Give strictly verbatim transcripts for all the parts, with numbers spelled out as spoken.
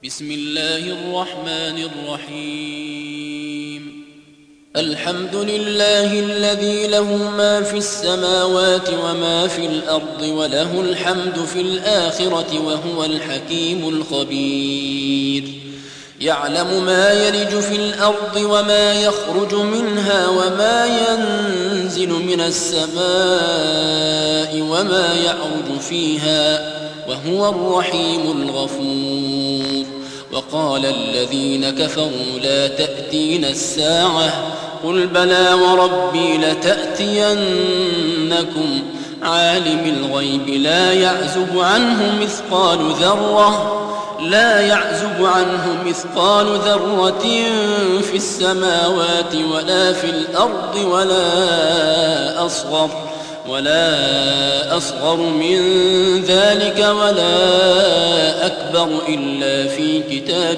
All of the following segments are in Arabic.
بسم الله الرحمن الرحيم الحمد لله الذي له ما في السماوات وما في الأرض وله الحمد في الآخرة وهو الحكيم الخبير يعلم ما يلج في الأرض وما يخرج منها وما ينزل من السماء وما يعرج فيها وهو الرحيم الغفور وقال الذين كفروا لا تأتينا الساعة قل بلى وربي لتأتينكم عالم الغيب لا يعزب عنه مثقال ذرة لا يعزب عنه مثقال ذرة في السماوات ولا في الأرض ولا أصغر ولا أصغر من ذلك ولا أكبر إلا في كتاب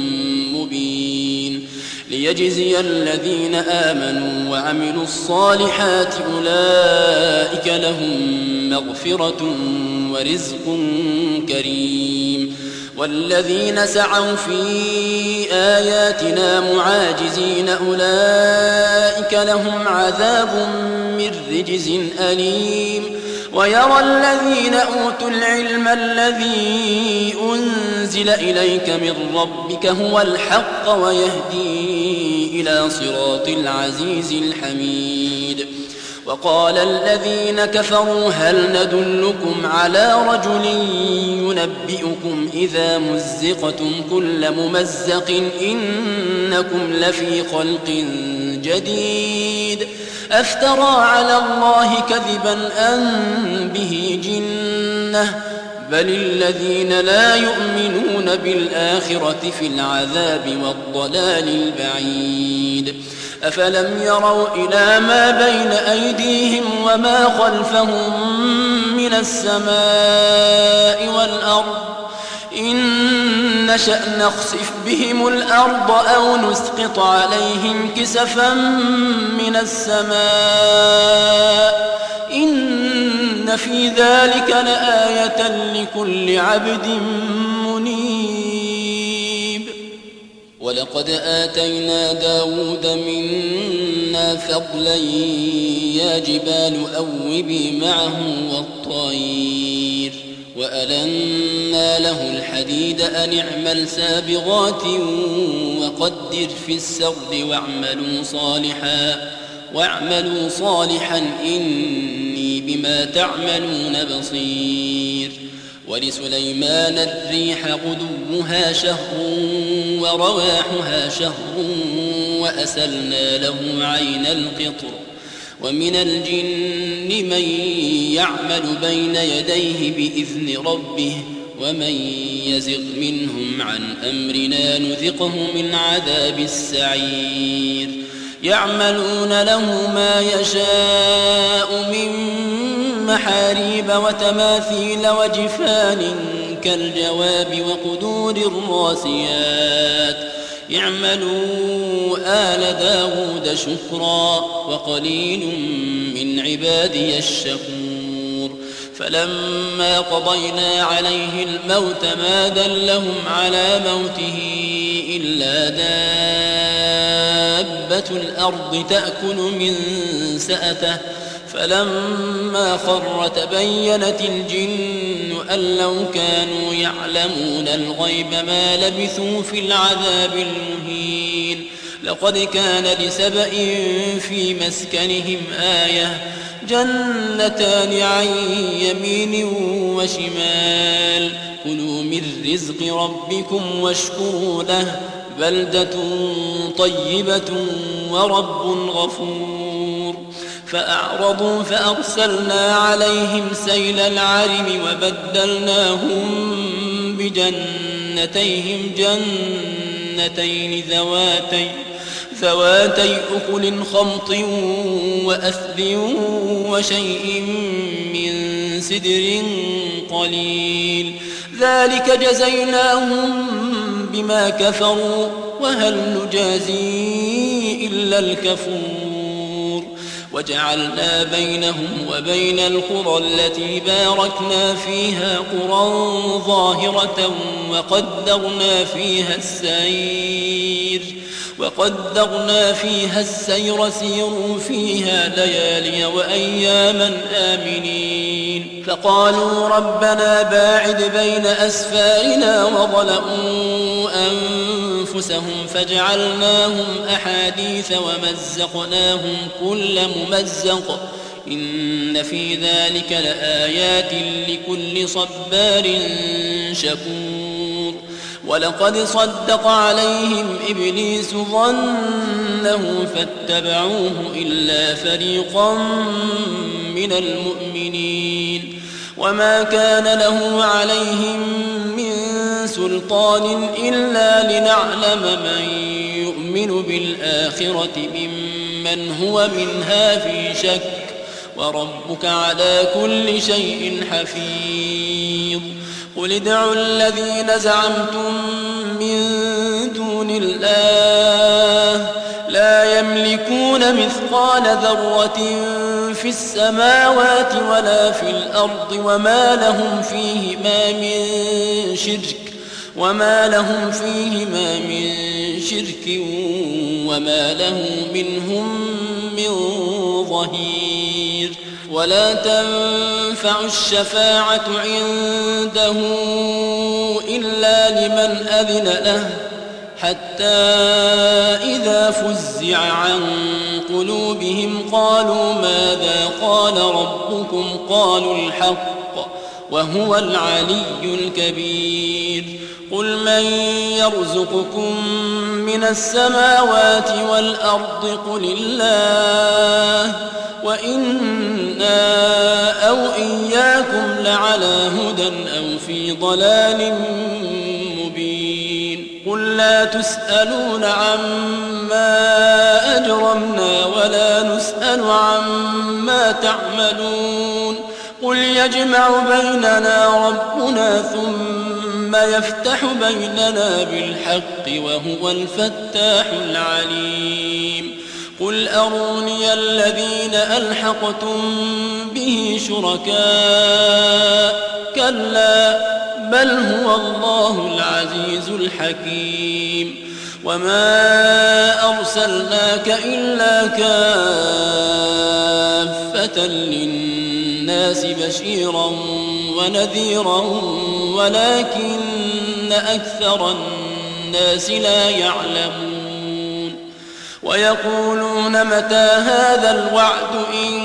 مبين ليجزي الذين آمنوا وعملوا الصالحات أولئك لهم مغفرة ورزق كريم والذين سعوا في آياتنا معاجزين أولئك لهم عذاب من رجز أليم ويرى الذين أوتوا العلم الذي أنزل إليك من ربك هو الحق ويهدي إلى صراط العزيز الحميد وقال الذين كفروا هل ندلكم على رجل ينبئكم إذا مزقتم كل ممزق إنكم لفي خلق جديد أفترى على الله كذبا أم به جنة بل الذين لا يؤمنون بالآخرة في العذاب والضلال البعيد أفلم يروا إلى ما بين أيديهم وما خلفهم من السماء والأرض إن نشأ نخسف بهم الأرض أو نسقط عليهم كسفا من السماء إن في ذلك لآية لكل عبد منيب ولقد آتينا داود منا فضلا يا جبال أوبي معه والطير وألنا له الحديد أن اعمل سابغات وقدر في السرد واعملوا صالحا واعملوا صالحا إني بما تعملون بصير ولسليمان الريح غدوها شهر ورواحها شهر وأسلنا له عين القطر ومن الجن من يعمل بين يديه بإذن ربه ومن يزغ منهم عن أمرنا نذقه من عذاب السعير يعملون له ما يشاء من محاريب وتماثيل وجفان كالجواب وقدور الراسيات اعملوا آل داود شكرا وقليل من عبادي الشكور فلما قضينا عليه الموت ما دلهم على موته إلا دابة الأرض تأكل من سأته فلما خر تبينت الجن أن لو كانوا يعلمون الغيب ما لبثوا في العذاب المهين لقد كان لسبأ في مسكنهم آية جنتان عن يمين وشمال كلوا من رزق ربكم واشكروا له بلدة طيبة ورب غفور فأعرضوا فأرسلنا عليهم سيل العرم وبدلناهم بجنتيهم جنتين ذواتي ذواتي أكل خمط وأثل وشيء من سدر قليل ذلك جزيناهم بما كفروا وهل نجازي إلا الكفور وجعلنا بينهم وبين القرى التي باركنا فيها قرى ظاهرة وقدرنا فيها السير وقدرنا فيها السير سيروا فيها ليالي وأياما آمنين فقالوا ربنا باعد بين أسفارنا وظلموا أنفسهم فجعلناهم أحاديث ومزقناهم كل ممزق إن في ذلك لآيات لكل صبار شكور ولقد صدق عليهم إبليس ظنه فاتبعوه إلا فريقا من المؤمنين وما كان له عليهم من سلطان إلا لنعلم من يؤمن بالآخرة ممن هو منها في شك وربك على كل شيء حفيظ قل ادعوا الذين زعمتم من دون الله لا يملكون مثقال ذرة في السماوات ولا في الأرض وما لهم فيهما من شرك وما لهم فيهما من شرك وما له منهم من ظهير ولا تنفع الشفاعة عنده إلا لمن أذن له حتى إذا فزع عن قلوبهم قالوا ماذا قال ربكم قالوا الحق وهو العلي الكبير قل من يرزقكم من السماوات والأرض قل الله وإنا أو إياكم لعلى هدى أو في ضلال مبين قل لا تسألون عما أجرمنا ولا نسأل عما تعملون قل يجمع بيننا ربنا ثم يفتح بيننا بالحق وهو الفتاح العليم قل أروني الذين ألحقتم به شركاء كلا بل هو الله العزيز الحكيم وما أرسلناك إلا كافة للناس بشيرا ونذيرا ولكن أكثر الناس لا يعلمون ويقولون متى هذا الوعد إن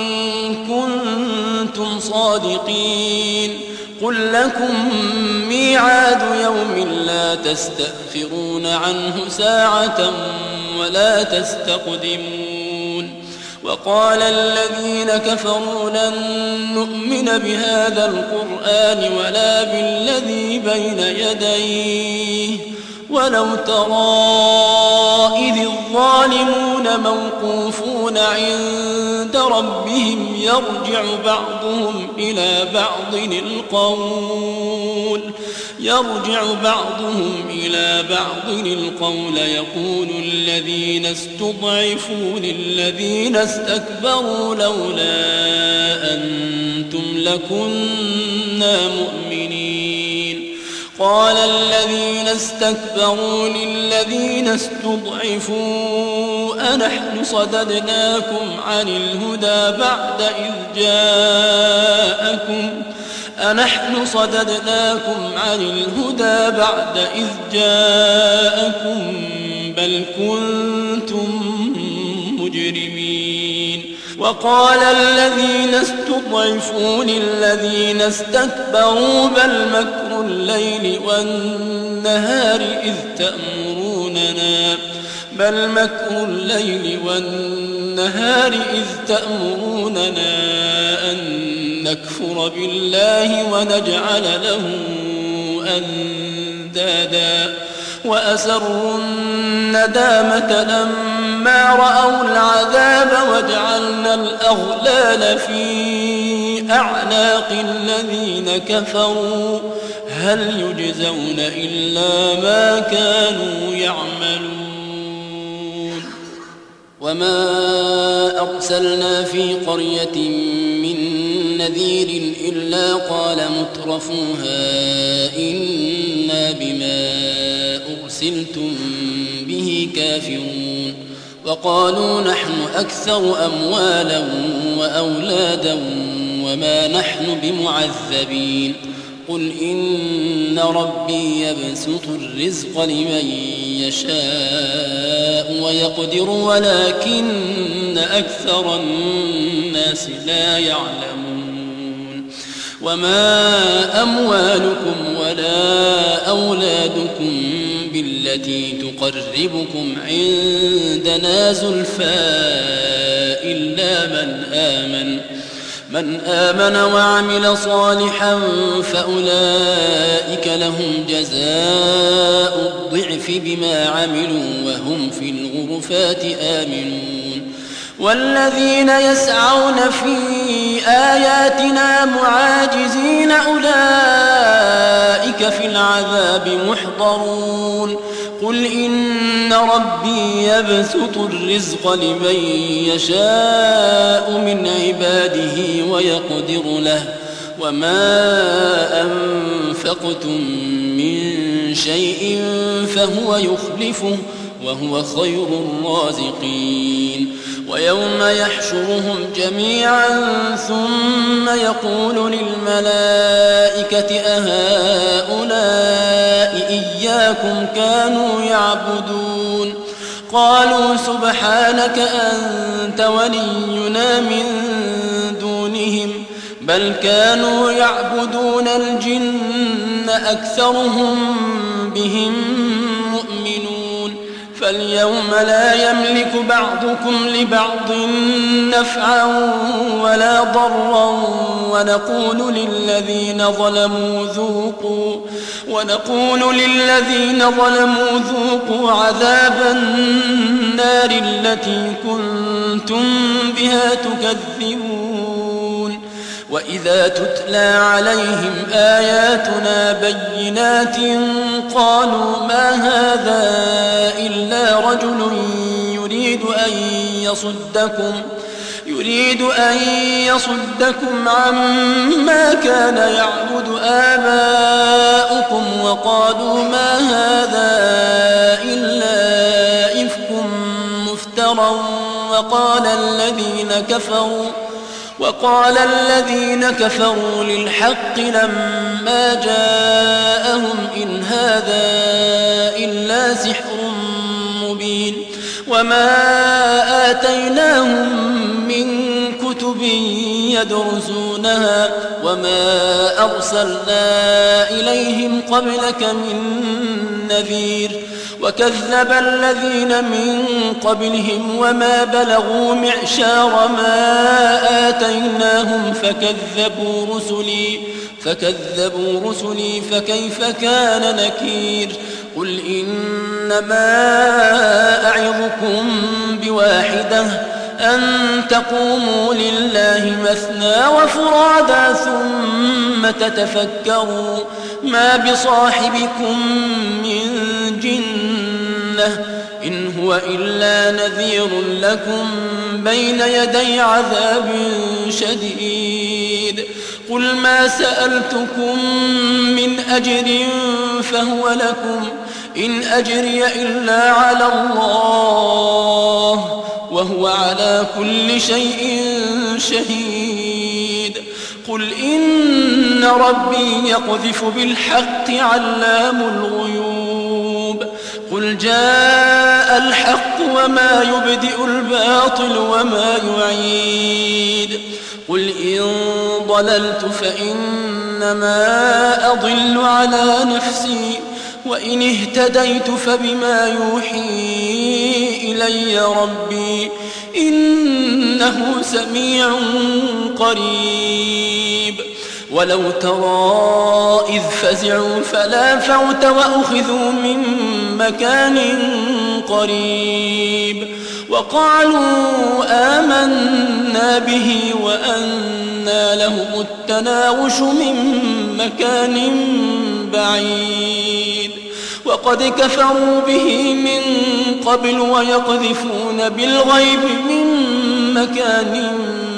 كنتم صادقين قل لكم ميعاد يوم لا تستأخرون عنه ساعة ولا تستقدمون وقال الذين كفروا لن نؤمن بهذا القرآن ولا بالذي بين يديه ولو ترى إذ الظالمون موقوفون عند ربهم يرجع بعضهم إلى بعض القول يرجع بعضهم إلى بعض القول يقول الذين استضعفوا للذين استكبروا لولا أنتم لكنا مؤمنين قال الذين استكبروا للذين استضعفوا أنحن صددناكم عن الهدى بعد إذ جاءكم أنحن صددناكم عن الهدى بعد إذ جاءكم بل كنتم مجرمين وقال الذين استضعفوا للذين استكبروا بل مكر الليل والنهار إذ تأمروننا بل مكر الليل والنهار إذ تأمروننا أن نكفر بالله ونجعل له أندادا وأسروا الندامة لما رأوا العذاب وجعلنا الأغلال في أعناق الذين كفروا هل يجزون إلا ما كانوا يعملون وما أرسلنا في قرية من نذير إلا قال مترفوها إنا بما أرسلتم به كافرون وقالوا نحن أكثر أموالا وأولادا وما نحن بمعذبين قل إن ربي يبسط الرزق لمن يشاء ويقدر ولكن أكثر الناس لا يعلمون وما أموالكم ولا أولادكم بالتي تقربكم عندنا زلفى إلا من آمن من آمن وعمل صالحا فأولئك لهم جزاء الضعف بما عملوا وهم في الغرفات آمنون والذين يسعون في آياتنا معاجزين أولئك في العذاب محضرون قل إن ربي يبسط الرزق لمن يشاء من عباده ويقدر له وما أنفقتم من شيء فهو يخلفه وهو خير الرازقين ويوم يحشرهم جميعا ثم يقول للملائكة أهؤلاء إياكم كانوا يعبدون قالوا سبحانك أنت ولينا من دونهم بل كانوا يعبدون الجن أكثرهم بهم مؤمنون فاليوم لا يملك بعضكم لبعض نفعا ولا ضرا ونقول للذين ظلموا ذوقوا ونقول للذين ظلموا ذوقوا عذاب النار التي كنتم بها تكذبون وإذا تتلى عليهم آياتنا بينات قالوا ما هذا إلا رجل يريد أن يصدكم يريد أن يصدكم عما كان يعبد آباؤكم وقالوا ما هذا إلا إفك مفترى وقال الذين كفروا وقال الذين كفروا للحق لما جاءهم إن هذا إلا سحر مبين وما آتيناهم من كتب يدرسونها وما أرسلنا إليهم قبلك من نذير وكذب الذين من قبلهم وما بلغوا معشار ما آتيناهم فكذبوا رسلي فكذبوا رسلي فكيف كان نكير قل إنما أعظكم بواحدة أن تقوموا لله مثنى وفرادا ثم تتفكروا ما بصاحبكم من جنة إن هو إلا نذير لكم بين يدي عذاب شديد قل ما سألتكم من أجر فهو لكم إن أجري إلا على الله وهو على كل شيء شهيد قل إن ربي يقذف بالحق علام الغيوب قل جاء الحق وما يبدئ الباطل وما يعيد قل إن ضللت فإنما أضل على نفسي وإن اهتديت فبما يوحي إلي ربي إنه سميع قريب ولو ترى إذ فزعوا فلا فوت وأخذوا من مكان قريب وقالوا آمنا به وأنى لهم التناوش من مكان بعيد وقد كفروا به من قبل ويقذفون بالغيب من مكان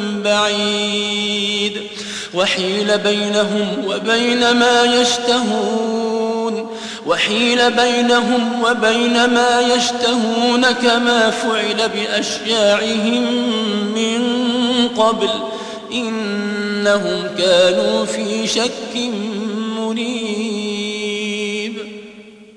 بعيد وحيل بينهم وبين ما يشتهون وحيل بينهم وبين ما يشتهون كما فعل بأشياعهم من قبل إنهم كانوا في شك مريب.